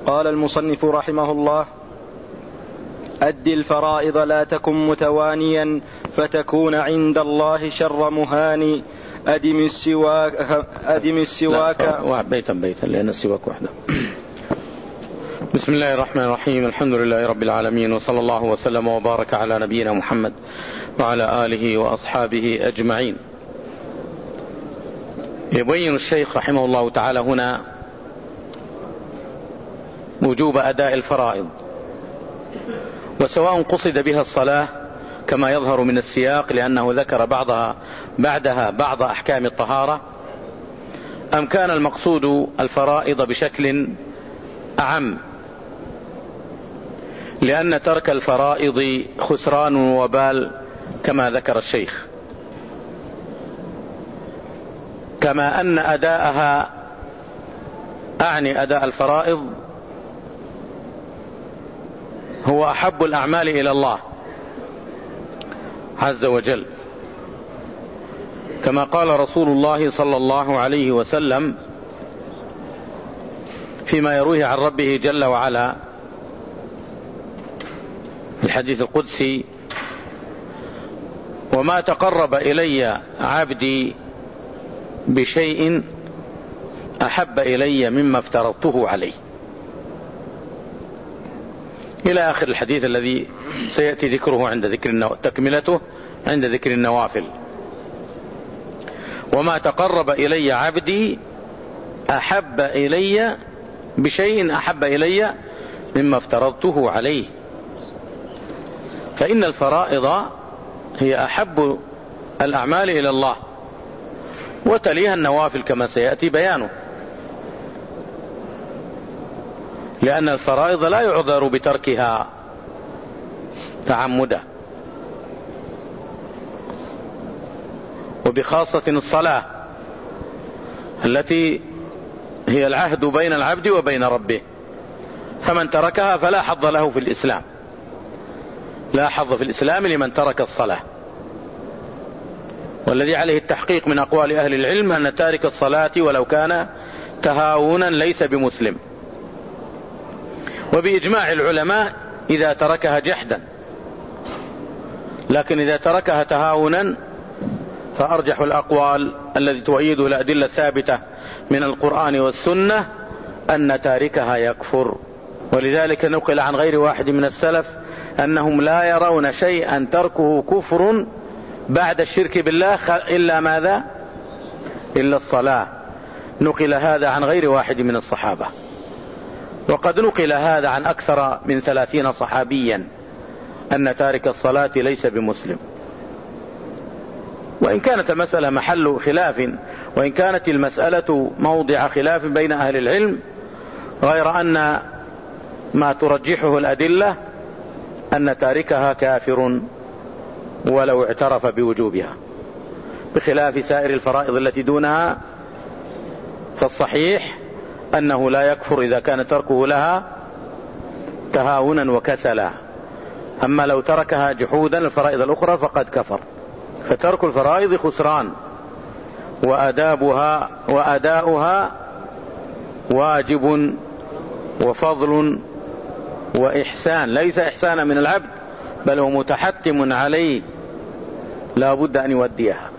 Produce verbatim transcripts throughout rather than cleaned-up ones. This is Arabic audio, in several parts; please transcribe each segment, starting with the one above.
قال المصنف رحمه الله: أد الفرائض لا تكن متوانيا فتكون عند الله شر مهان. أدم السواك, أدم السواك بيتا بيتا لأن السواك وحده. بسم الله الرحمن الرحيم. الحمد لله رب العالمين، وصلى الله وسلم وبارك على نبينا محمد وعلى آله وأصحابه أجمعين. يبين الشيخ رحمه الله تعالى هنا وجوب أداء الفرائض، وسواء قصد بها الصلاة كما يظهر من السياق لأنه ذكر بعضها بعدها بعض أحكام الطهارة، أم كان المقصود الفرائض بشكل أعم، لأن ترك الفرائض خسران وبال كما ذكر الشيخ، كما أن أداءها أعني أداء الفرائض هو أحب الأعمال إلى الله عز وجل، كما قال رسول الله صلى الله عليه وسلم فيما يرويه عن ربه جل وعلا الحديث القدسي: وما تقرب إلي عبدي بشيء أحب إلي مما افترضته عليه، إلى آخر الحديث الذي سيأتي ذكره عند ذكر النو... تكملته عند ذكر النوافل. وما تقرب إلي عبدي أحب إلي بشيء أحب إلي مما افترضته عليه، فإن الفرائض هي أحب الأعمال إلى الله، وتليها النوافل كما سيأتي بيانه، لأن الفرائض لا يعذر بتركها تعمدا، وبخاصة الصلاة التي هي العهد بين العبد وبين ربه، فمن تركها فلا حظ له في الإسلام، لا حظ في الإسلام لمن ترك الصلاة. والذي عليه التحقيق من أقوال أهل العلم أن تارك الصلاة ولو كان تهاونا ليس بمسلم، وبإجماع العلماء إذا تركها جحدا، لكن إذا تركها تهاونا فأرجح الأقوال الذي تؤيده الأدلة الثابتة من القرآن والسنة أن تاركها يكفر. ولذلك نقل عن غير واحد من السلف أنهم لا يرون شيئا تركه كفر بعد الشرك بالله إلا ماذا؟ إلا الصلاة. نقل هذا عن غير واحد من الصحابة، وقد نقل هذا عن أكثر من ثلاثين صحابيا أن تارك الصلاة ليس بمسلم. وإن كانت المسألة محل خلاف، وإن كانت المسألة موضع خلاف بين أهل العلم، غير أن ما ترجحه الأدلة أن تاركها كافر ولو اعترف بوجوبها، بخلاف سائر الفرائض التي دونها، فالصحيح أنه لا يكفر إذا كان تركه لها تهاونا وكسلا، أما لو تركها جحودا الفرائض الأخرى فقد كفر. فترك الفرائض خسران، وأدابها وأداؤها واجب وفضل وإحسان، ليس إحسانا من العبد بل هو متحتم عليه، لا بد أن يوديها.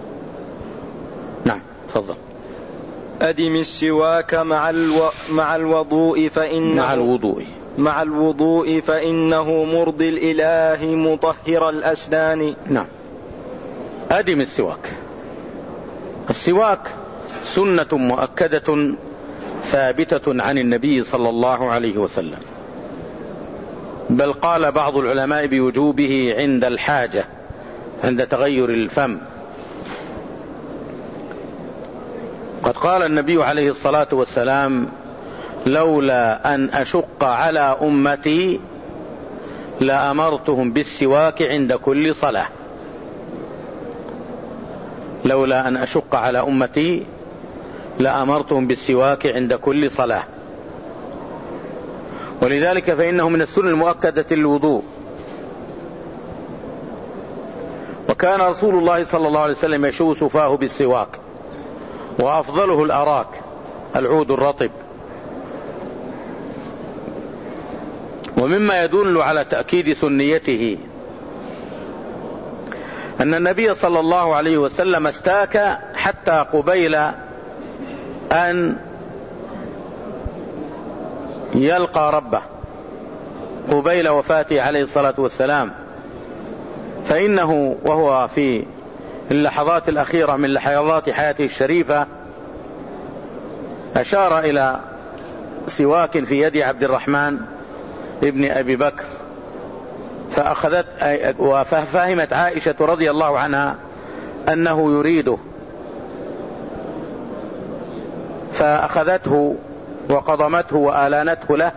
نعم تفضل. أدم السواك مع الو... مع الوضوء فإنه مع الوضوء مع الوضوء فإنه مرضي الإله مطهر الأسنان. نعم. أدم السواك. السواك سنة مؤكدة ثابتة عن النبي صلى الله عليه وسلم، بل قال بعض العلماء بوجوبه عند الحاجة، عند تغير الفم. قد قال النبي عليه الصلاة والسلام: لولا أن أشق على أمتي لأمرتهم بالسواك عند كل صلاة. لولا أن أشق على أمتي لأمرتهم بالسواك عند كل صلاة. ولذلك فإنه من السنن المؤكدة الوضوء. وكان رسول الله صلى الله عليه وسلم يشو سفاه بالسواك، وأفضله الأراك العود الرطب، ومما يدل على تأكيد سنيته أن النبي صلى الله عليه وسلم استاك حتى قبيل أن يلقى ربه، قبيل وفاته عليه الصلاة والسلام، فإنه وهو في اللحظات الأخيرة من لحظات حياته الشريفة أشار إلى سواك في يد عبد الرحمن ابن أبي بكر، فأخذت وفهمت عائشة رضي الله عنها أنه يريده، فأخذته وقضمته وآلانته له،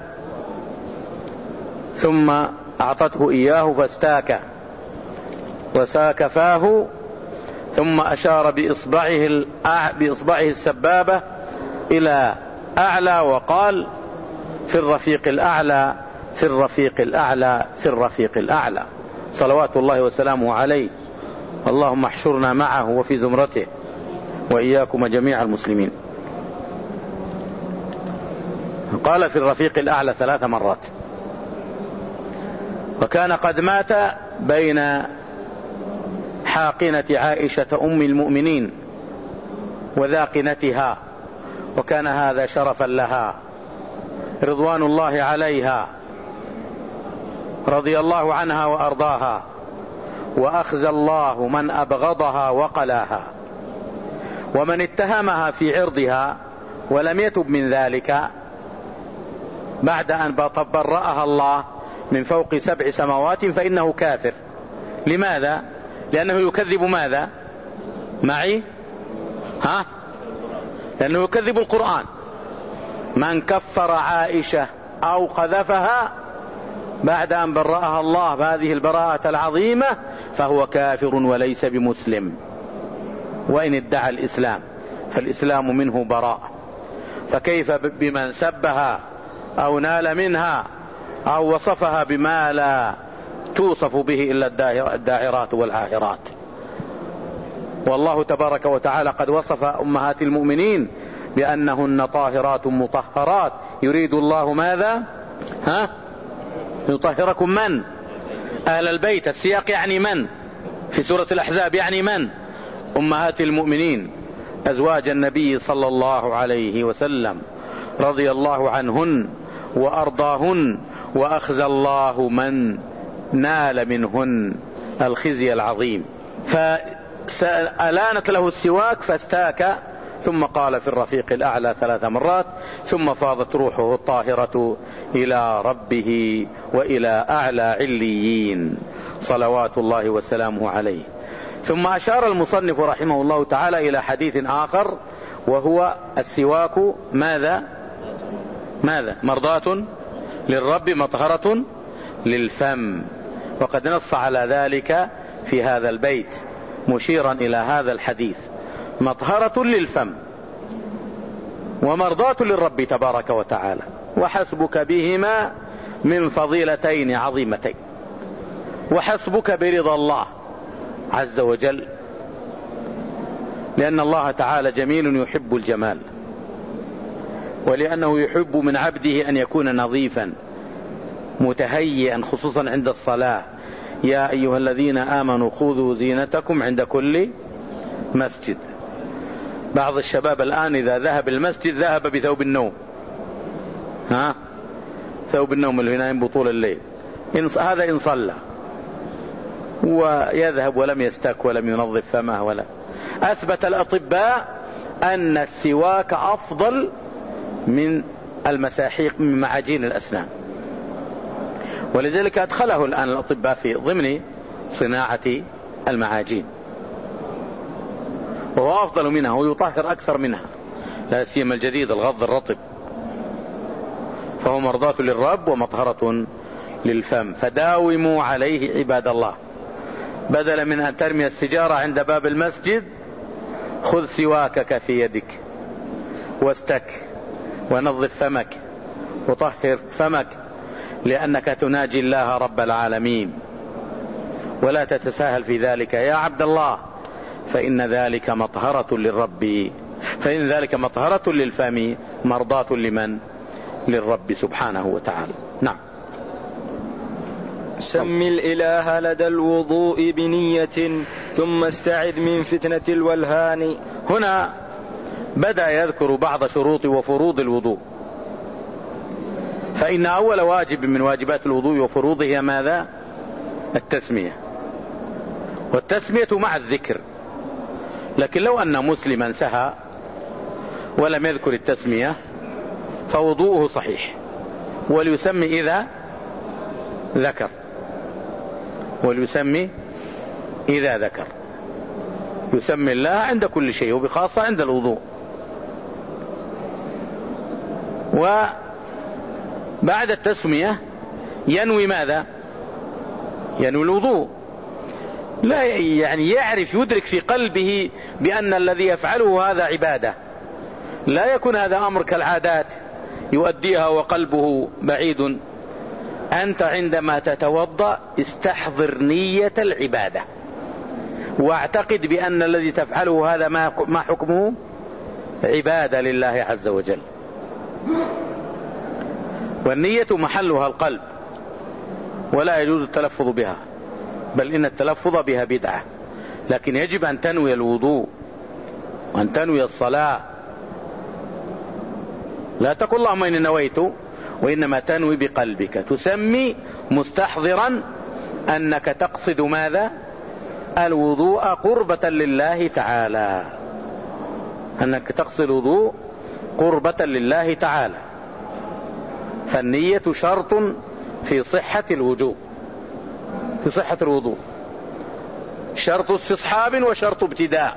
ثم أعطته إياه فاستاك وساك فاه، ثم أشار بإصبعه, بإصبعه السبابة إلى أعلى وقال: في الرفيق الأعلى في الرفيق الأعلى في الرفيق الأعلى، صلوات الله وسلامه عليه. اللهم احشرنا معه وفي زمرته وإياكم جميع المسلمين. قال في الرفيق الأعلى ثلاث مرات. وكان قد مات بين حاقنة عائشة أم المؤمنين وذاقنتها، وكان هذا شرفا لها رضوان الله عليها، رضي الله عنها وأرضاها، وأخزى الله من أبغضها وقلاها، ومن اتهمها في عرضها ولم يتب من ذلك بعد أن برأها الله من فوق سبع سماوات فإنه كافر. لماذا؟ لأنه يكذب ماذا معي؟ ها؟ لأنه يكذب القرآن. من كفر عائشة أو قذفها بعد أن برأها الله بهذه البراءة العظيمة فهو كافر وليس بمسلم، وإن ادعى الإسلام فالإسلام منه براء، فكيف بمن سبها أو نال منها أو وصفها بما لا توصف به إلا الداعرات والعاهرات. والله تبارك وتعالى قد وصف أمهات المؤمنين بأنهن طاهرات مطهرات، يريد الله ماذا؟ ها؟ يطهركم من؟ أهل البيت. السياق يعني من؟ في سورة الأحزاب يعني من؟ أمهات المؤمنين أزواج النبي صلى الله عليه وسلم، رضي الله عنهن وأرضاهن، وأخزى الله من نال منهن الخزي العظيم. فألانت له السواك فاستاك، ثم قال في الرفيق الأعلى ثلاث مرات، ثم فاضت روحه الطاهرة إلى ربه وإلى أعلى عليين، صلوات الله وسلامه عليه. ثم أشار المصنف رحمه الله تعالى إلى حديث آخر، وهو السواك ماذا ماذا مرضاة للرب مطهرة للفم، وقد نص على ذلك في هذا البيت مشيرا إلى هذا الحديث: مطهرة للفم ومرضاة للرب تبارك وتعالى، وحسبك بهما من فضيلتين عظيمتين، وحسبك برضا الله عز وجل، لأن الله تعالى جميل يحب الجمال، ولأنه يحب من عبده أن يكون نظيفا متهيئا، خصوصا عند الصلاة: يا أيها الذين آمنوا خذوا زينتكم عند كل مسجد. بعض الشباب الآن إذا ذهب المسجد ذهب بثوب النوم، ها؟ ثوب النوم اللي ينام بطول الليل، هذا إن صلى، ويذهب ولم يستك ولم ينظف فمه ولا. أثبت الأطباء أن السواك أفضل من المساحيق من معاجين الأسنان، ولذلك أدخله الآن الأطباء في ضمن صناعة المعاجين، وهو أفضل منها ويطهر أكثر منها، لا سيما الجديد الغض الرطب، فهو مرضاة للرب ومطهرة للفم. فداوموا عليه عباد الله، بدلا من أن ترمي السجارة عند باب المسجد خذ سواكك في يدك واستك ونظف فمك وطهر فمك، لأنك تناجي الله رب العالمين، ولا تتساهل في ذلك يا عبد الله، فإن ذلك مطهرة للرب، فإن ذلك مطهرة للفم مرضاة لمن؟ للرب سبحانه وتعالى. نعم. سم الإله لدى الوضوء بنية ثم استعذ من فتنة الولهان. هنا بدأ يذكر بعض شروط وفروض الوضوء، فإن أول واجب من واجبات الوضوء وفروضه هي ماذا؟ التسمية، والتسمية مع الذكر. لكن لو أن مسلما سهى ولم يذكر التسمية فوضوءه صحيح، وليسمي إذا ذكر، وليسمي إذا ذكر، يسمي الله عند كل شيء وبخاصة عند الوضوء. وبعد التسمية ينوي ماذا؟ ينوي الوضوء، لا يعني يعرف يدرك في قلبه بأن الذي يفعله هذا عبادة، لا يكون هذا أمر كالعادات يؤديها وقلبه بعيد. أنت عندما تتوضأ استحضر نية العبادة، واعتقد بأن الذي تفعله هذا ما حكمه؟ عبادة لله عز وجل. والنية محلها القلب، ولا يجوز التلفظ بها، بل إن التلفظ بها بدعة. لكن يجب أن تنوي الوضوء وأن تنوي الصلاة، لا تقول اللهم إني نويت، وإنما تنوي بقلبك، تسمي مستحضرا أنك تقصد ماذا؟ الوضوء قربة لله تعالى، أنك تقصد الوضوء قربة لله تعالى. فالنية شرط في صحة الوضوء، في صحة الوضوء شرط استصحاب وشرط ابتداء.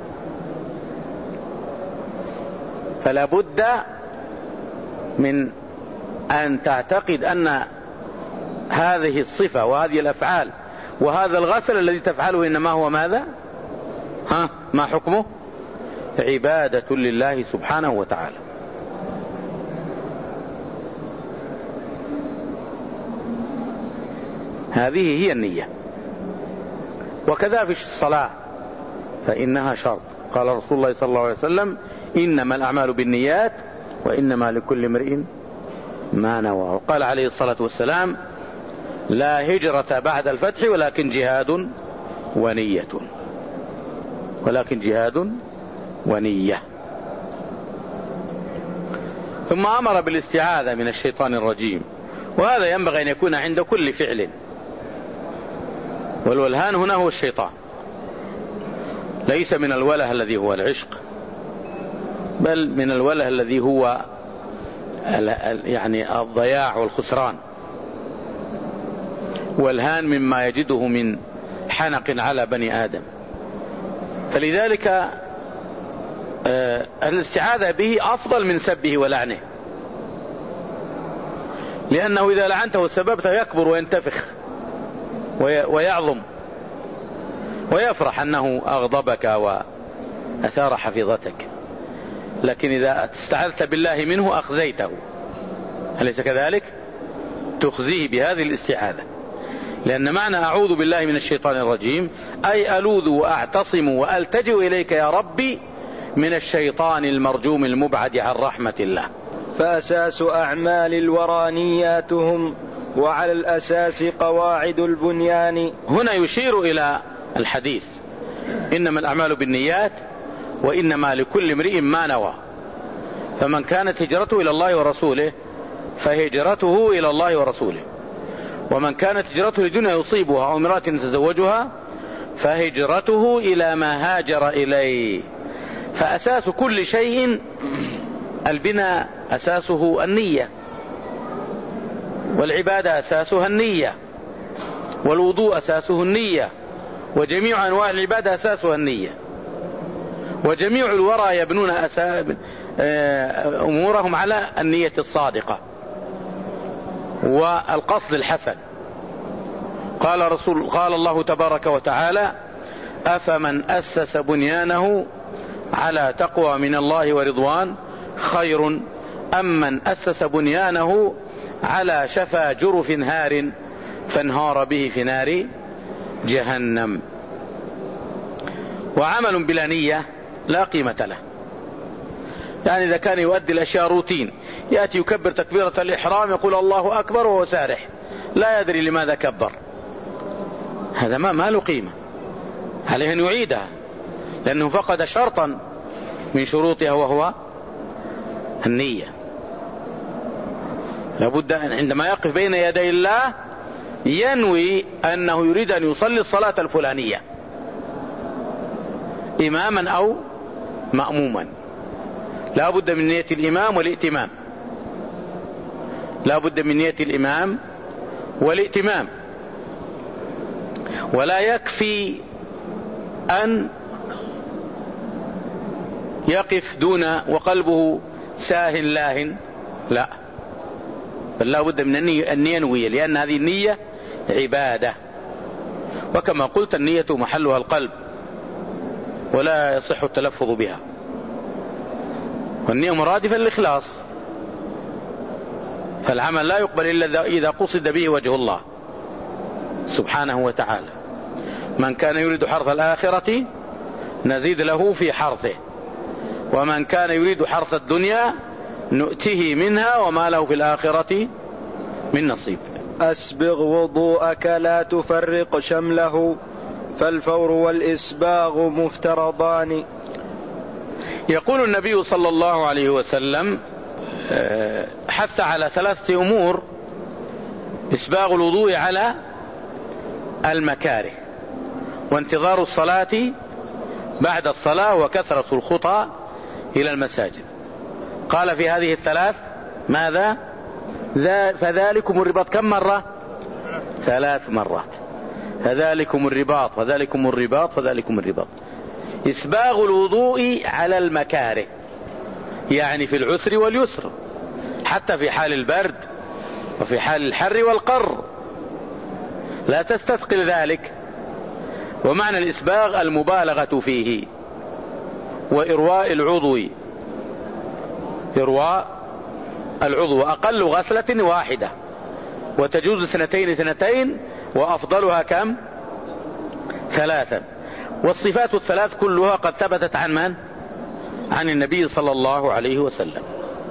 فلا بد من أن تعتقد أن هذه الصفة وهذه الأفعال وهذا الغسل الذي تفعله إنما هو ماذا؟ ها ما حكمه؟ عبادة لله سبحانه وتعالى. هذه هي النية. وكذا في الصلاة فإنها شرط. قال رسول الله صلى الله عليه وسلم: إنما الأعمال بالنيات وإنما لكل امرئ ما نوى. وقال عليه الصلاة والسلام: لا هجرة بعد الفتح ولكن جهاد ونية، ولكن جهاد ونية. ثم أمر بالاستعاذة من الشيطان الرجيم، وهذا ينبغي أن يكون عند كل فعل. والولهان هنا هو الشيطان، ليس من الوله الذي هو العشق، بل من الوله الذي هو يعني الضياع والخسران. والهان مما يجده من حنق على بني آدم. فلذلك آه الاستعاذة به أفضل من سبه ولعنه، لأنه إذا لعنته وسببته يكبر وينتفخ ويعظم ويفرح أنه أغضبك وأثار حفيظتك. لكن إذا استعذت بالله منه أخزيته، أليس كذلك؟ تخزيه بهذه الاستعاذة، لأن معنى أعوذ بالله من الشيطان الرجيم أي ألوذ وأعتصم وألتجئ إليك يا ربي من الشيطان المرجوم المبعد عن رحمة الله. فأساس أعمال الورى نياتهم، وعلى الأساس قواعد البنيان. هنا يشير إلى الحديث: إنما الأعمال بالنيات وإنما لكل امرئ ما نوى. فمن كانت هجرته إلى الله ورسوله فهجرته إلى الله ورسوله، ومن كانت هجرته لدنيا يصيبها أو امرأة يتزوجها فهجرته إلى ما هاجر إليه. فأساس كل شيء البناء، أساسه النية، والعبادة أساسها النية، والوضوء أساسه النية، وجميع أنواع العبادة أساسها النية. وجميع الورى يبنون أمورهم على النية الصادقة والقصد الحسن. قال رسول قال الله تبارك وتعالى: أفمن أسس بنيانه على تقوى من الله ورضوان خير أم من أسس بنيانه على شفا جرف هار فانهار به في نار جهنم. وعمل بلا نية لا قيمة له. يعني إذا كان يؤدي الأشياء روتين، يأتي يكبر تكبيرة الإحرام يقول الله أكبر وهو سارح، لا يدري لماذا كبر، هذا ما, ما له قيمة، عليه أن يعيدها لأنه فقد شرطا من شروطها وهو النية. لابد عندما يقف بين يدي الله ينوي أنه يريد أن يصلي الصلاة الفلانية إماما أو مأموما. لا بد من نية الإمام والائتمام، لا بد من نية الإمام والائتمام. ولا يكفي أن يقف دون وقلبه ساه لاهٍ، لا، بل لا بد من أن ينوي، لأن هذه النية عبادة، وكما قلت النية محلها القلب ولا يصح التلفظ بها، والنية مرادفة للإخلاص، فالعمل لا يقبل إلا إذا قصد به وجه الله سبحانه وتعالى. من كان يريد حرث الآخرة نزيد له في حرثه، ومن كان يريد حرث الدنيا نؤته منها وما له في الآخرة من نصيب. أسبغ وضوءك لا تفرق شمله، فالفور والإسباغ مفترضان. يقول النبي صلى الله عليه وسلم حث على ثلاثة أمور: إسباغ الوضوء على المكاره، وانتظار الصلاة بعد الصلاة، وكثرة الخطى إلى المساجد. قال في هذه الثلاث ماذا؟ فذلكم الرباط. كم مرة؟ ثلاث مرات. فذلكم الرباط فذلكم الرباط فذلكم الرباط. إسباغ الوضوء على المكاره، يعني في العسر واليسر، حتى في حال البرد وفي حال الحر والقر، لا تستثقل ذلك. ومعنى الإسباغ المبالغة فيه، وإرواء العضو، إرواء العضو، أقل غسلة واحدة، وتجوز اثنتين اثنتين، وأفضلها كم؟ ثلاثا. والصفات الثلاث كلها قد ثبتت عن من؟ عن النبي صلى الله عليه وسلم،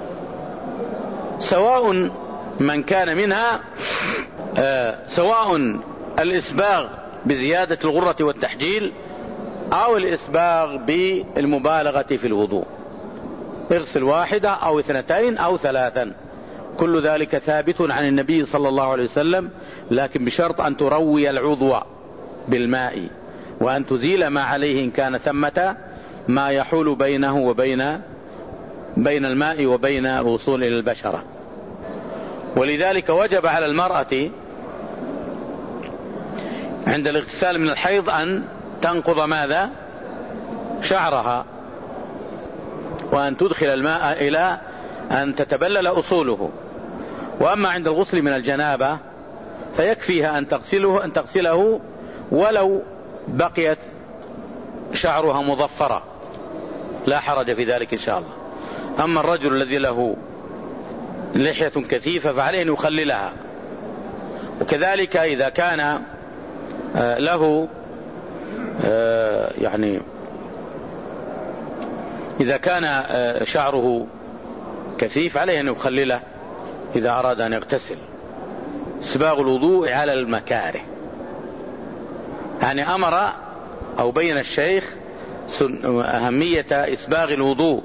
سواء من كان منها آه سواء الإسباغ بزيادة الغرة والتحجيل أو الإسباغ بالمبالغة في الوضوء، اغسل واحدة أو اثنتين أو ثلاثا، كل ذلك ثابت عن النبي صلى الله عليه وسلم، لكن بشرط أن تروي العضو بالماء، وأن تزيل ما عليه إن كان ثمة ما يحول بينه وبين بين الماء وبين الوصول إلى البشرة. ولذلك وجب على المرأة عند الاغتسال من الحيض أن تنقض ماذا؟ شعرها، وأن تدخل الماء إلى أن تتبلل أصوله. وأما عند الغسل من الجنابة فيكفيها أن تغسله أن تغسله ولو بقيت شعرها مظفرة، لا حرج في ذلك إن شاء الله. أما الرجل الذي له لحية كثيفة فعليه أن يخللها. وكذلك إذا كان له يعني إذا كان شعره كثيف عليه أن يخلله إذا أراد أن يغتسل. إسباغ الوضوء على المكاره، يعني أمر أو بين الشيخ أهمية إسباغ الوضوء.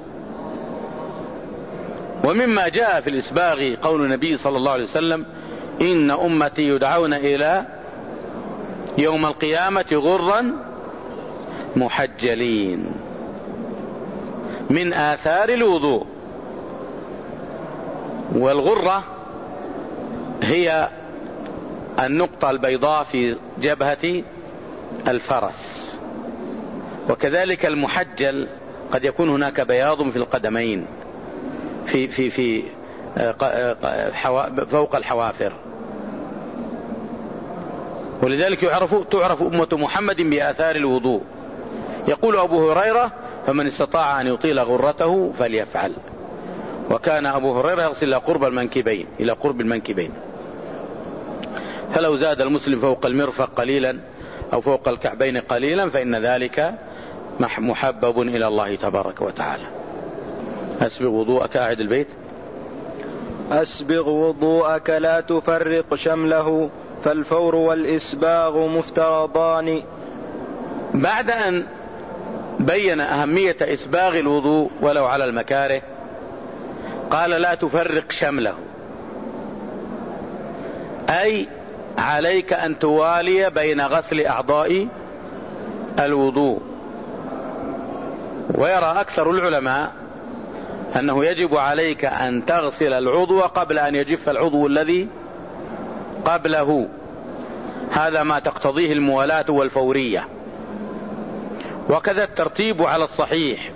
ومما جاء في الإسباغ قول النبي صلى الله عليه وسلم: إن أمتي يدعون إلى يوم القيامة غرا محجلين، من آثار الوضوء. والغرة هي النقطة البيضاء في جبهة الفرس. وكذلك المحجل قد يكون هناك بياض في القدمين في في في فوق الحوافر. ولذلك يعرف تعرف أمة محمد بآثار الوضوء. يقول أبو هريرة: فمن استطاع أن يطيل غرته فليفعل. وكان أبو هريرة يغسل إلى قرب المنكبين إلى قرب المنكبين فلو زاد المسلم فوق المرفق قليلا أو فوق الكعبين قليلا فإن ذلك محبب إلى الله تبارك وتعالى. أسبغ وضوءك أعد البيت. أسبغ وضوءك لا تفرق شمله فالفور والإسباغ مفترضان. بعد أن بين أهمية إسباغ الوضوء ولو على المكاره قال لا تفرق شمله، أي عليك أن توالي بين غسل أعضاء الوضوء. ويرى أكثر العلماء أنه يجب عليك أن تغسل العضو قبل أن يجف العضو الذي قبله، هذا ما تقتضيه الموالاة والفورية. وكذا الترتيب على الصحيح،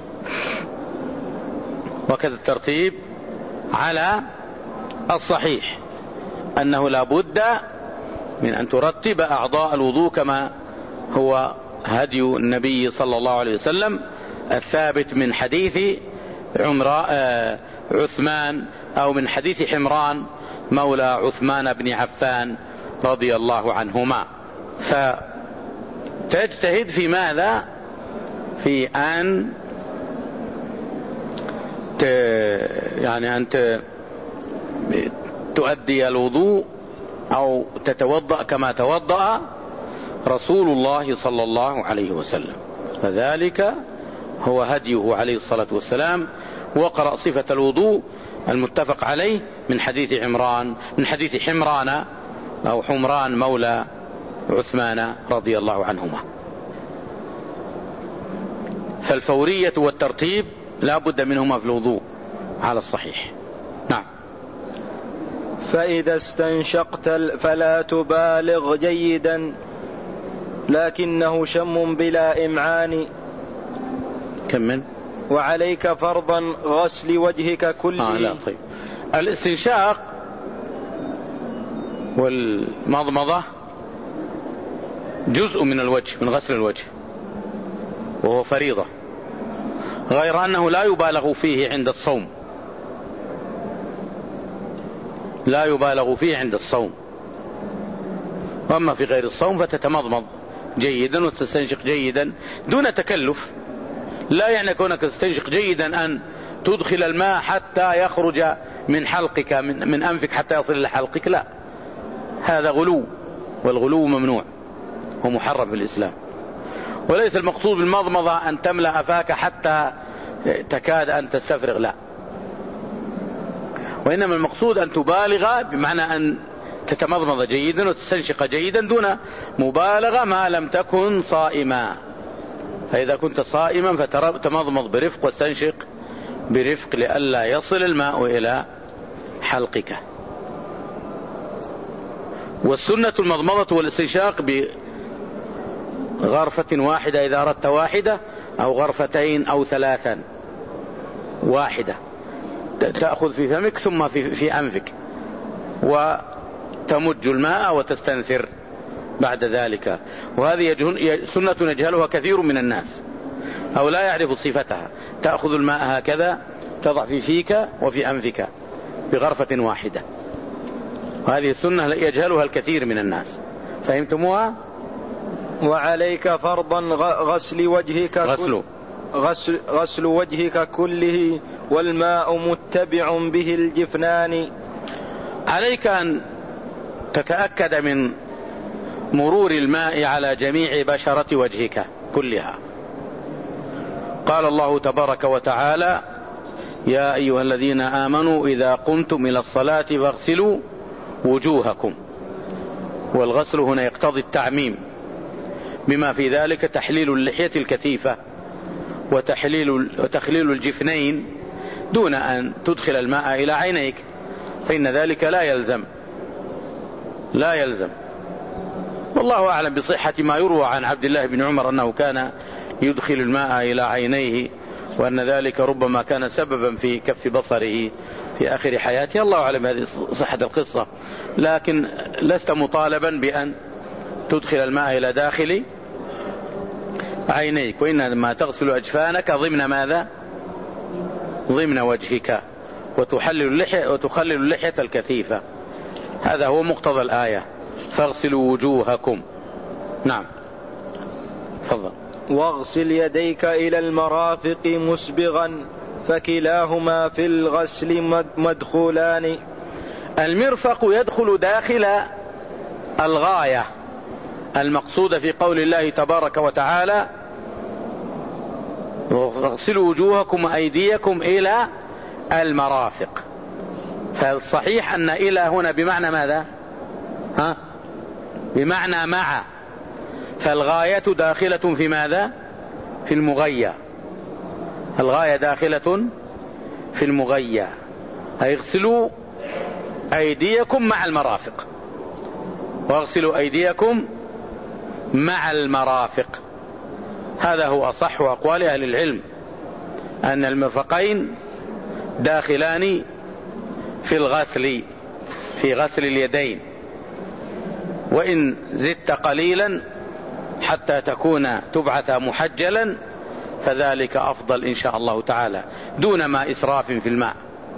وكذا الترتيب على الصحيح أنه لا بد من أن ترتب أعضاء الوضوء كما هو هدي النبي صلى الله عليه وسلم الثابت من حديث عثمان أو من حديث حمران مولى عثمان بن عفان رضي الله عنهما. فتجتهد في ماذا؟ في أن ت... يعني أن ت... تؤدي الوضوء أو تتوضأ كما توضأ رسول الله صلى الله عليه وسلم، فذلك هو هديه عليه الصلاة والسلام. وقرأ صفة الوضوء المتفق عليه من حديث عمران من حديث حمران أو حمران مولى عثمان رضي الله عنهما. فالفورية والترتيب لا بد منهما في الوضوء على الصحيح. نعم. فإذا استنشقت فلا تبالغ جيدا لكنه شم بلا إمعان. كمل. وعليك فرضا غسل وجهك كله. آه لا طيب. الاستنشاق والمضمضة جزء من الوجه، من غسل الوجه، وهو فريضة، غير أنه لا يبالغ فيه عند الصوم، لا يبالغ فيه عند الصوم. وأما في غير الصوم فتتمضمض جيدا وتستنشق جيدا دون تكلف. لا يعني كونك تستنشق جيدا أن تدخل الماء حتى يخرج من حلقك من, من أنفك حتى يصل إلى حلقك، لا، هذا غلو، والغلو ممنوع ومحرم في الإسلام. وليس المقصود بالمضمضة أن تملأ أفاك حتى تكاد أن تستفرغ، لا، وإنما المقصود أن تبالغ بمعنى أن تتمضمض جيدا وتستنشق جيدا دون مبالغة ما لم تكن صائما. فإذا كنت صائما فتمضمض برفق واستنشق برفق لئلا يصل الماء إلى حلقك. والسنة المضمضة والاستنشاق بغرفة واحدة إذا أردت واحدة، أو غرفتين أو ثلاثا. واحدة تأخذ في فمك ثم في, في أنفك وتمج الماء وتستنثر بعد ذلك. وهذه سنة يجهلها كثير من الناس أو لا يعرف صفتها. تأخذ الماء هكذا تضع في فيك وفي أنفك بغرفة واحدة، وهذه السنة يجهلها الكثير من الناس. فهمتموها؟ وعليك فرضا غسل وجهك غسل غسل, غسل وجهك كله والماء متبع به الجفنان. عليك أن تتأكد من مرور الماء على جميع بشرة وجهك كلها. قال الله تبارك وتعالى: يا أيها الذين آمنوا إذا قمتم إلى الصلاة فاغسلوا وجوهكم. والغسل هنا يقتضي التعميم، بما في ذلك تحليل اللحية الكثيفة وتحليل وتخليل الجفنين دون أن تدخل الماء إلى عينيك، فإن ذلك لا يلزم لا يلزم والله أعلم بصحة ما يروى عن عبد الله بن عمر أنه كان يدخل الماء إلى عينيه، وأن ذلك ربما كان سببا في كف بصره في آخر حياته. الله أعلم هذه صحة القصة، لكن لست مطالبا بأن تدخل الماء إلى داخل عينيك، وإنما تغسل أجفانك ضمن ماذا؟ ضمن وجهك، وتحلل اللحية وتخلل اللحية الكثيفة. هذا هو مقتضى الآية: فاغسلوا وجوهكم. نعم، تفضل. واغسل يديك إلى المرافق مسبغا فكلاهما في الغسل مدخولان. المرفق يدخل داخل الغاية المقصودة في قول الله تبارك وتعالى واغسلوا وجوهكم وأيديكم إلى المرافق. فالصحيح أن إلى هنا بمعنى ماذا؟ ها؟ بمعنى مع. فالغاية داخلة في ماذا؟ في المغية. الغاية داخلة في المغية، أي اغسلوا أيديكم مع المرافق، واغسلوا أيديكم مع المرافق. هذا هو أصح أقوال أهل العلم، أن المرفقين داخلان في الغسل، في غسل اليدين، وإن زدت قليلا حتى تكون تبعث محجلا فذلك أفضل إن شاء الله تعالى، دون ما إسراف في الماء.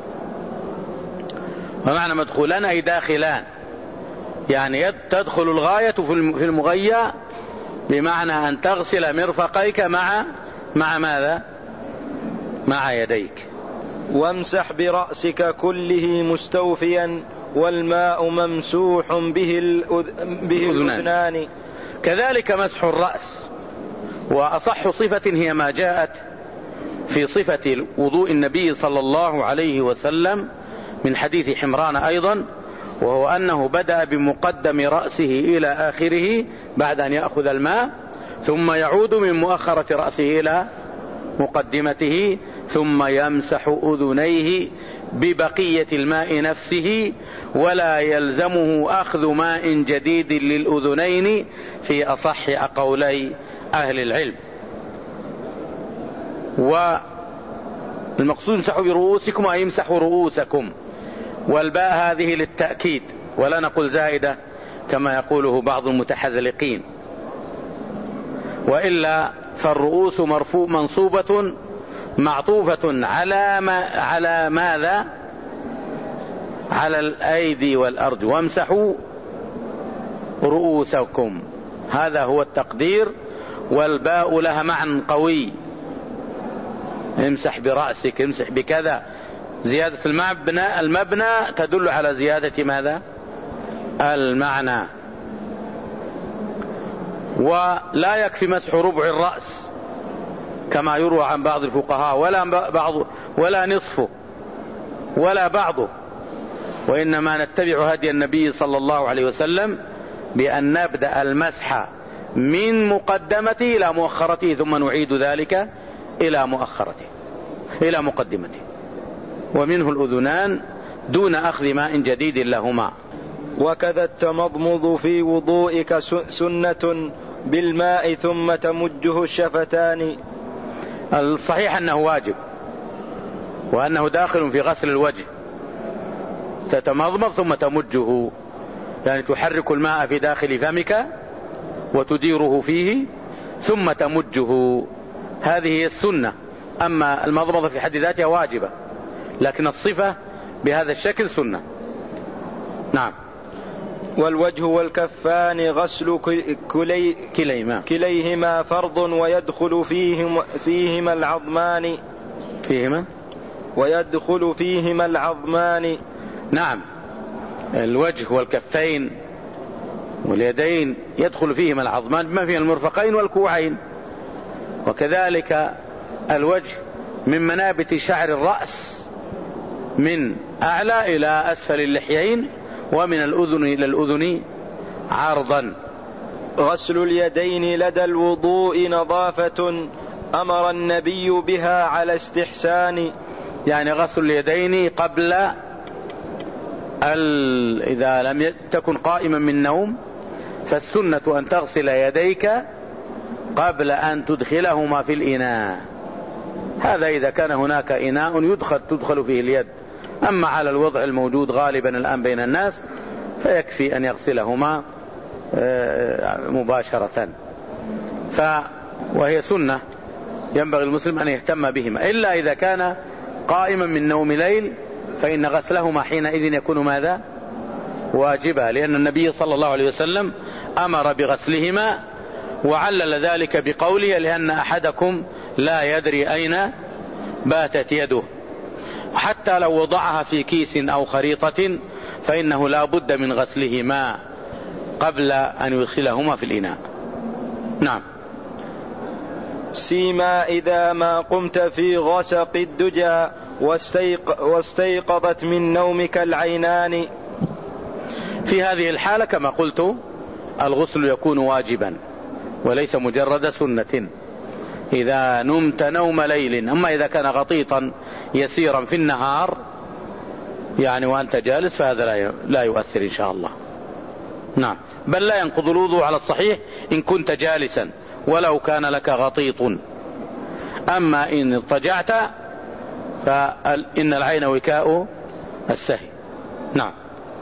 ومعنى مدخولان أي داخلان، يعني تدخل الغاية في المغية، بمعنى أن تغسل مرفقيك مع مع ماذا؟ مع يديك. وامسح برأسك كله مستوفيا والماء ممسوح به الأذنان. كذلك مسح الرأس، وأصح صفة هي ما جاءت في صفة وضوء النبي صلى الله عليه وسلم من حديث حمران أيضا، وهو أنه بدأ بمقدم رأسه إلى آخره بعد أن يأخذ الماء، ثم يعود من مؤخرة رأسه إلى مقدمته، ثم يمسح أذنيه ببقية الماء نفسه، ولا يلزمه أخذ ماء جديد للأذنين في أصح قولي أهل العلم. والمقصود امسحوا برؤوسكم أي امسحوا رؤوسكم، والباء هذه للتأكيد ولا نقول زائدة كما يقوله بعض المتحذلقين، وإلا فالرؤوس مرفوع منصوبة معطوفة على ما على ماذا؟ على الأيدي والأرجل، وامسحوا رؤوسكم، هذا هو التقدير. والباء لها معنى قوي، امسح برأسك، امسح بكذا، زيادة المبنى المبنى تدل على زيادة ماذا؟ المعنى. ولا يكفي مسح ربع الرأس كما يروى عن بعض الفقهاء، ولا بعض ولا نصفه ولا بعضه، وإنما نتبع هدي النبي صلى الله عليه وسلم بأن نبدأ المسح من مقدمته إلى مؤخرته، ثم نعيد ذلك إلى مؤخرته إلى مقدمته. ومنه الأذنان دون أخذ ماء جديد لهما. وكذا التمضمض في وضوئك سنة بالماء ثم تمجه الشفتان. الصحيح أنه واجب، وأنه داخل في غسل الوجه، تتمضمض ثم تمجه، يعني تحرك الماء في داخل فمك وتديره فيه ثم تمجه، هذه هي السنة. أما المضمضة في حد ذاتها واجبة، لكن الصفة بهذا الشكل سنة. نعم. والوجه والكفان غسل كلي كليهما كليهما فرض ويدخل فيهم فيهما العظمان فيهما ويدخل فيهما العظمان. نعم، الوجه والكفين واليدين يدخل فيهما العظمان بما فيها المرفقين والكوعين. وكذلك الوجه من منابت شعر الرأس من أعلى إلى أسفل اللحيين، ومن الأذن إلى الأذن عرضا. غسل اليدين لدى الوضوء نظافة أمر النبي بها على استحسان. يعني غسل اليدين قبل ال... إذا لم تكن قائما من نوم فالسنة أن تغسل يديك قبل أن تدخلهما في الإناء، هذا إذا كان هناك إناء يدخل تدخل فيه اليد. أما على الوضع الموجود غالبا الآن بين الناس فيكفي أن يغسلهما مباشرة. ف وهي سنة ينبغي المسلم أن يهتم بهما، إلا إذا كان قائما من نوم ليل فإن غسلهما حينئذ يكون ماذا؟ واجبا، لأن النبي صلى الله عليه وسلم أمر بغسلهما، وعلل ذلك بقوله لأن أحدكم لا يدري أين باتت يده، حتى لو وضعها في كيس أو خريطة فإنه لا بد من غسلهما قبل أن يدخلهما في الإناء. نعم. سيما إذا ما قمت في غسق الدجى واستيق واستيقظت من نومك العينان. في هذه الحالة كما قلت الغسل يكون واجبا وليس مجرد سنة إذا نمت نوم ليل. أما إذا كان غطيطا يسيرا في النهار يعني وأنت جالس فهذا لا يؤثر إن شاء الله. نعم. بل لا ينقض الوضوء على الصحيح إن كنت جالسا ولو كان لك غطيط. أما إن اضطجعت فإن العين وكاء السهي. نعم.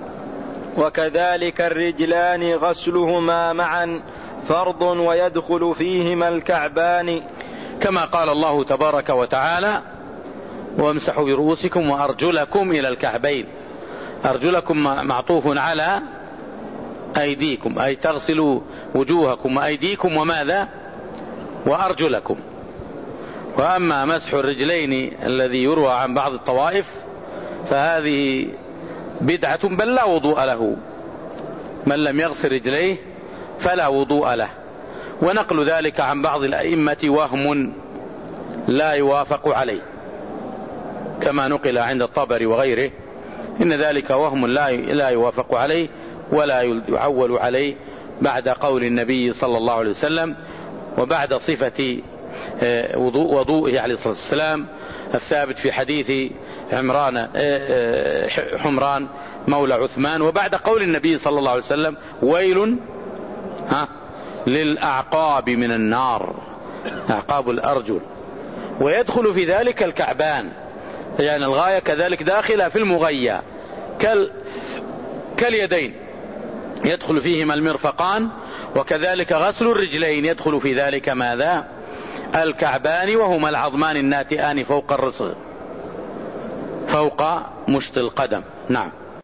وكذلك الرجلان غسلهما معا فرض ويدخل فيهما الكعبان، كما قال الله تبارك وتعالى وامسحوا برؤوسكم وأرجلكم إلى الكعبين. أرجلكم معطوف على أيديكم، أي تغسلوا وجوهكم وأيديكم وماذا وأرجلكم. وأما مسح الرجلين الذي يروى عن بعض الطوائف فهذه بدعة بل لا وضوء له، من لم يغسل رجليه فلا وضوء له. ونقل ذلك عن بعض الأئمة وهم لا يوافق عليه كما نقل عند الطبري وغيره، إن ذلك وهم لا يوافق عليه ولا يعول عليه بعد قول النبي صلى الله عليه وسلم وبعد صفة وضوءه عليه الصلاة والسلام الثابت في حديث عمران حمران مولى عثمان، وبعد قول النبي صلى الله عليه وسلم ويل ها للأعقاب من النار، أعقاب الأرجل. ويدخل في ذلك الكعبان، يعني الغاية كذلك داخلة في المغية كال كاليدين يدخل فيهما المرفقان، وكذلك غسل الرجلين يدخل في ذلك ماذا الكعبان، وهما العظمان الناتئان فوق الرسغ فوق مشط القدم. نعم.